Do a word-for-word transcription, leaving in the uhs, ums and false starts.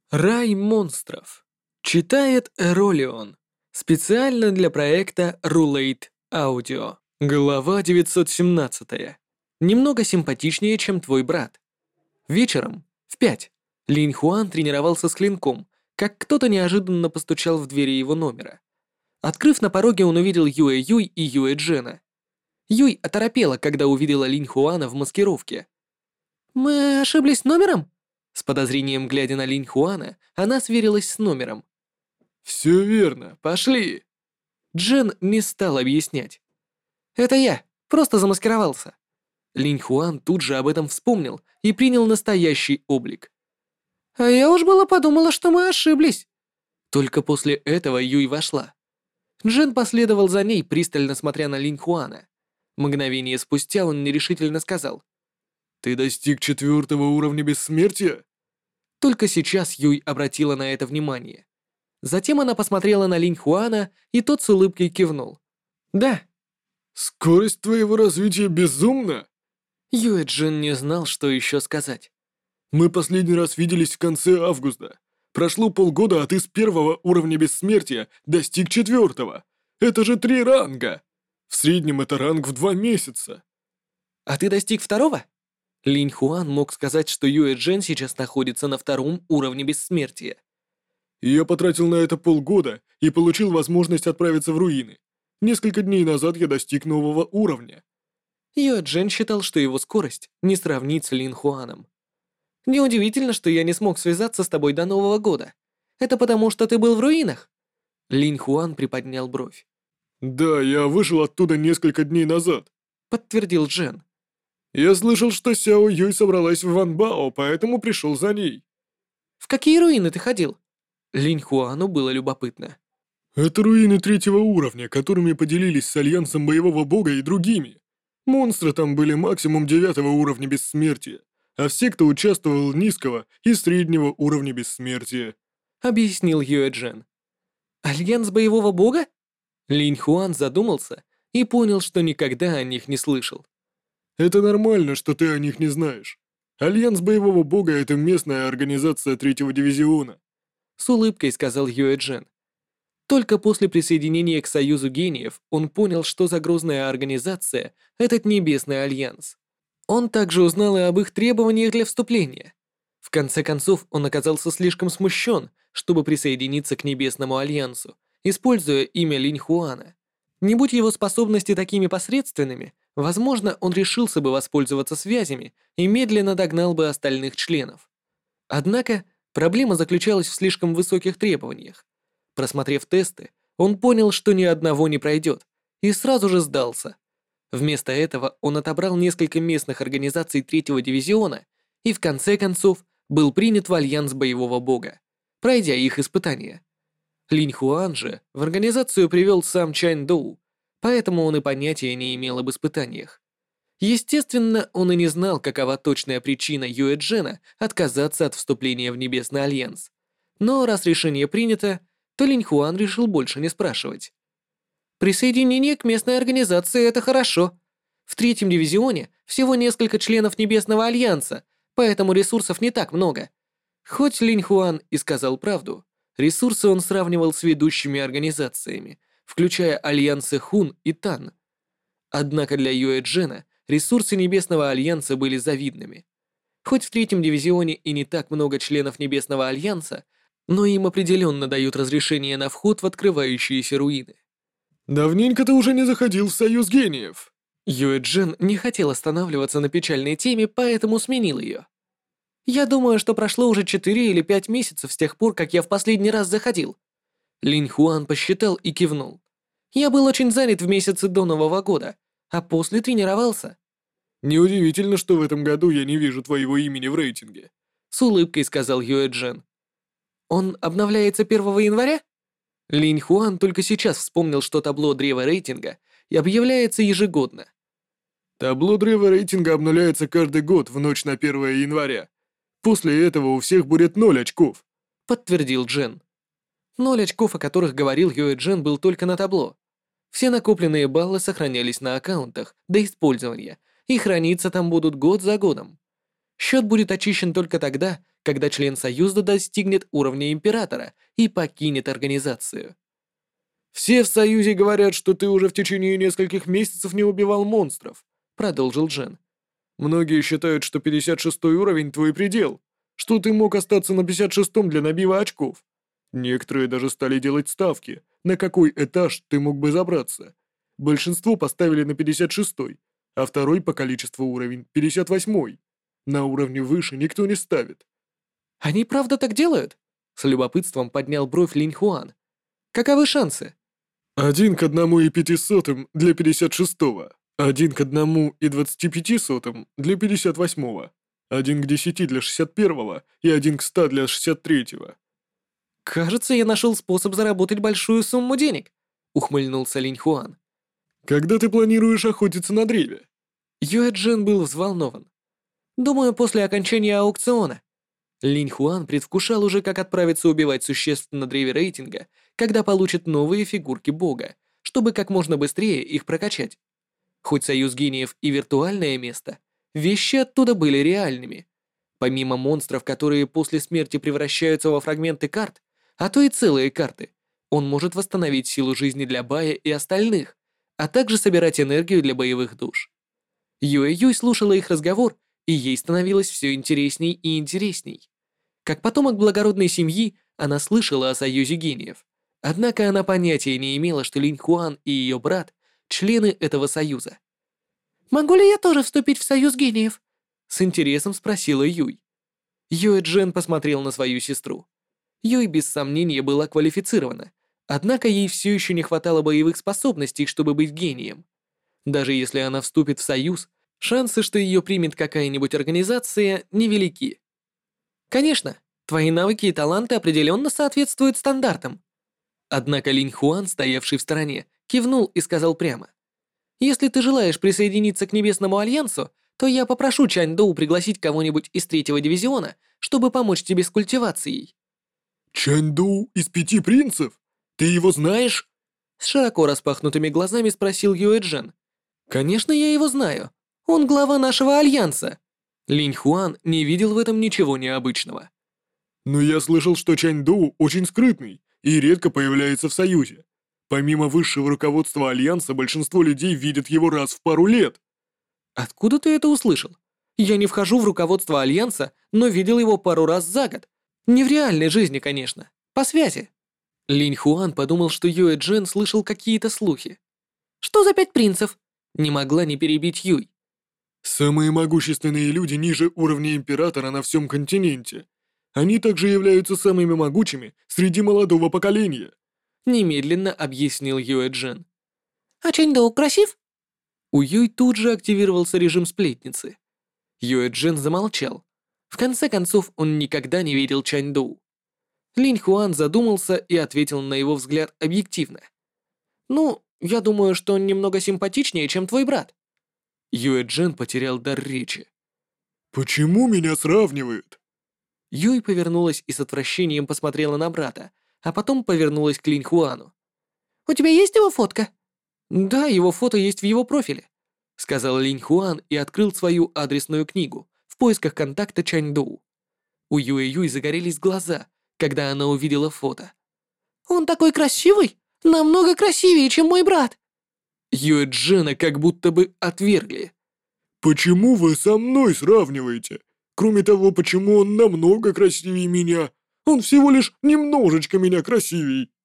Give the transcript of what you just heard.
Рай монстров. Читает Эролион. Специально для проекта Rulate Audio. Глава девятьсот семнадцать. Немного симпатичнее, чем твой брат. Вечером, в пять, Линь Хуан тренировался с клинком, как кто-то неожиданно постучал в двери его номера. Открыв на пороге, он увидел Юэ Юй и Юэ Джена. Юй оторопела, когда увидела Линь Хуана в маскировке. «Мы ошиблись номером?» С подозрением глядя на Линь Хуана, она сверилась с номером. «Все верно, пошли!» Джен не стал объяснять. «Это я, просто замаскировался». Линь Хуан тут же об этом вспомнил и принял настоящий облик. «А я уж было подумала, что мы ошиблись». Только после этого Юй вошла. Джен последовал за ней, пристально смотря на Линь Хуана. Мгновение спустя он нерешительно сказал. «Ты достиг четвертого уровня бессмертия?» Только сейчас Юй обратила на это внимание. Затем она посмотрела на Линь Хуана, и тот с улыбкой кивнул. «Да». «Скорость твоего развития безумна!» Юэ Джин не знал, что еще сказать. «Мы последний раз виделись в конце августа. Прошло полгода, а ты с первого уровня бессмертия достиг четвертого. Это же три ранга! В среднем это ранг в два месяца». «А ты достиг второго?» Линь Хуан мог сказать, что Юэ Джен сейчас находится на втором уровне бессмертия. «Я потратил на это полгода и получил возможность отправиться в руины. Несколько дней назад я достиг нового уровня». Юэ Джен считал, что его скорость не сравнить с Лин Хуаном. «Неудивительно, что я не смог связаться с тобой до Нового года. Это потому, что ты был в руинах?» Линь Хуан приподнял бровь. «Да, я вышел оттуда несколько дней назад», — подтвердил Джен. «Я слышал, что Сяо Юй собралась в Ванбао, поэтому пришел за ней». «В какие руины ты ходил?» Линь Хуану было любопытно. «Это руины третьего уровня, которыми поделились с Альянсом Боевого Бога и другими. Монстры там были максимум девятого уровня бессмертия, а все, кто участвовал, низкого и среднего уровня бессмертия», — объяснил Юэ Джен. «Альянс Боевого Бога?» Линь Хуан задумался и понял, что никогда о них не слышал. «Это нормально, что ты о них не знаешь. Альянс Боевого Бога — это местная организация третьего дивизиона», — с улыбкой сказал Юэ Джен. Только после присоединения к Союзу Гениев он понял, что за грозная организация этот Небесный Альянс. Он также узнал и об их требованиях для вступления. В конце концов, он оказался слишком смущен, чтобы присоединиться к Небесному Альянсу, используя имя Линь Хуана. Не будь его способности такими посредственными, возможно, он решился бы воспользоваться связями и медленно догнал бы остальных членов. Однако, проблема заключалась в слишком высоких требованиях. Просмотрев тесты, он понял, что ни одного не пройдет, и сразу же сдался. Вместо этого он отобрал несколько местных организаций третьего дивизиона и в конце концов был принят в Альянс Боевого Бога, пройдя их испытания. Линь Хуан же в организацию привел сам Чань Доу, поэтому он и понятия не имел об испытаниях. Естественно, он и не знал, какова точная причина Юэ Джена отказаться от вступления в Небесный Альянс. Но раз решение принято, то Линь Хуан решил больше не спрашивать. «Присоединение к местной организации — это хорошо. В третьем дивизионе всего несколько членов Небесного Альянса, поэтому ресурсов не так много». Хоть Линь Хуан и сказал правду, ресурсы он сравнивал с ведущими организациями, включая альянсы Хун и Тан. Однако для Юэ Джена ресурсы Небесного Альянса были завидными. Хоть в третьем дивизионе и не так много членов Небесного Альянса, но им определенно дают разрешение на вход в открывающиеся руины. «Давненько ты уже не заходил в Союз Гениев». Юэ Джен не хотел останавливаться на печальной теме, поэтому сменил ее. «Я думаю, что прошло уже четыре или пять месяцев с тех пор, как я в последний раз заходил». Линь Хуан посчитал и кивнул. «Я был очень занят в месяцы до Нового года, а после тренировался». «Неудивительно, что в этом году я не вижу твоего имени в рейтинге», — с улыбкой сказал Юэ Джен. «Он обновляется первого января?» Линь Хуан только сейчас вспомнил, что табло древа рейтинга и объявляется ежегодно. «Табло древа рейтинга обнуляется каждый год в ночь на первое января. После этого у всех будет ноль очков», — подтвердил Джен. Ноль очков, о которых говорил Юэ Джен, был только на табло. Все накопленные баллы сохранялись на аккаунтах до использования, и храниться там будут год за годом. Счет будет очищен только тогда, когда член Союза достигнет уровня Императора и покинет организацию. «Все в Союзе говорят, что ты уже в течение нескольких месяцев не убивал монстров», — продолжил Джен. «Многие считают, что пятьдесят шестой уровень — твой предел, что ты мог остаться на пятьдесят шестом для набива очков. Некоторые даже стали делать ставки, на какой этаж ты мог бы забраться. Большинство поставили на пятьдесят шестой, а второй по количеству уровень — пятьдесят восьмой. На уровне выше никто не ставит». «Они правда так делают?» С любопытством поднял бровь Линь Хуан. «Каковы шансы?» «Один к одному и пяти сотым для пятьдесят шестого, один к одному и двадцати пяти сотым для пятьдесят восьмого, один к десяти для шестьдесят первого и один к ста для шестьдесят третьего». «Кажется, я нашел способ заработать большую сумму денег», — ухмыльнулся Линь Хуан. «Когда ты планируешь охотиться на древе?» Юэ Джин был взволнован. «Думаю, после окончания аукциона». Линь Хуан предвкушал уже, как отправиться убивать существ на древе рейтинга, когда получит новые фигурки бога, чтобы как можно быстрее их прокачать. Хоть Союз Гениев и виртуальное место, вещи оттуда были реальными. Помимо монстров, которые после смерти превращаются во фрагменты карт, а то и целые карты, он может восстановить силу жизни для Бая и остальных, а также собирать энергию для боевых душ. Юэ Юй слушала их разговор, и ей становилось все интересней и интересней. Как потомок благородной семьи, она слышала о Союзе Гениев. Однако она понятия не имела, что Линь Хуан и ее брат – члены этого союза. «Могу ли я тоже вступить в Союз Гениев?» – с интересом спросила Юй. Юэ Джен посмотрел на свою сестру. Юй без сомнения была квалифицирована, однако ей все еще не хватало боевых способностей, чтобы быть гением. Даже если она вступит в Союз, шансы, что ее примет какая-нибудь организация, невелики. Конечно, твои навыки и таланты определенно соответствуют стандартам. Однако Линь Хуан, стоявший в стороне, кивнул и сказал прямо. «Если ты желаешь присоединиться к Небесному Альянсу, то я попрошу Чань Доу пригласить кого-нибудь из третьего дивизиона, чтобы помочь тебе с культивацией». «Чань Доу из пяти принцев? Ты его знаешь?» С широко распахнутыми глазами спросил Юэ Джен. «Конечно, я его знаю. Он глава нашего Альянса». Линь Хуан не видел в этом ничего необычного. «Но я слышал, что Чань Доу очень скрытный и редко появляется в Союзе. Помимо высшего руководства Альянса, большинство людей видят его раз в пару лет». «Откуда ты это услышал? Я не вхожу в руководство Альянса, но видел его пару раз за год. Не в реальной жизни, конечно. По связи». Линь Хуан подумал, что Юэ Джен слышал какие-то слухи. «Что за пять принцев?» Не могла не перебить Юй. «Самые могущественные люди ниже уровня Императора на всем континенте. Они также являются самыми могучими среди молодого поколения», немедленно объяснил Юэ Джен. «А Чэнь Доу красив?» У Юй тут же активировался режим сплетницы. Юэ Джен замолчал. В конце концов, он никогда не видел Чань Доу. Линь Хуан задумался и ответил на его взгляд объективно. «Ну, я думаю, что он немного симпатичнее, чем твой брат». Юэ Джен потерял дар речи. «Почему меня сравнивают?» Юй повернулась и с отвращением посмотрела на брата, а потом повернулась к Линь Хуану. «У тебя есть его фотка?» «Да, его фото есть в его профиле», — сказал Линь Хуан и открыл свою адресную книгу в поисках контакта Чань Доу. У Юэ Юй загорелись глаза, когда она увидела фото. «Он такой красивый! Намного красивее, чем мой брат!» Юэ Джена как будто бы отвергли. «Почему вы со мной сравниваете? Кроме того, почему он намного красивее меня? Он всего лишь немножечко меня красивей».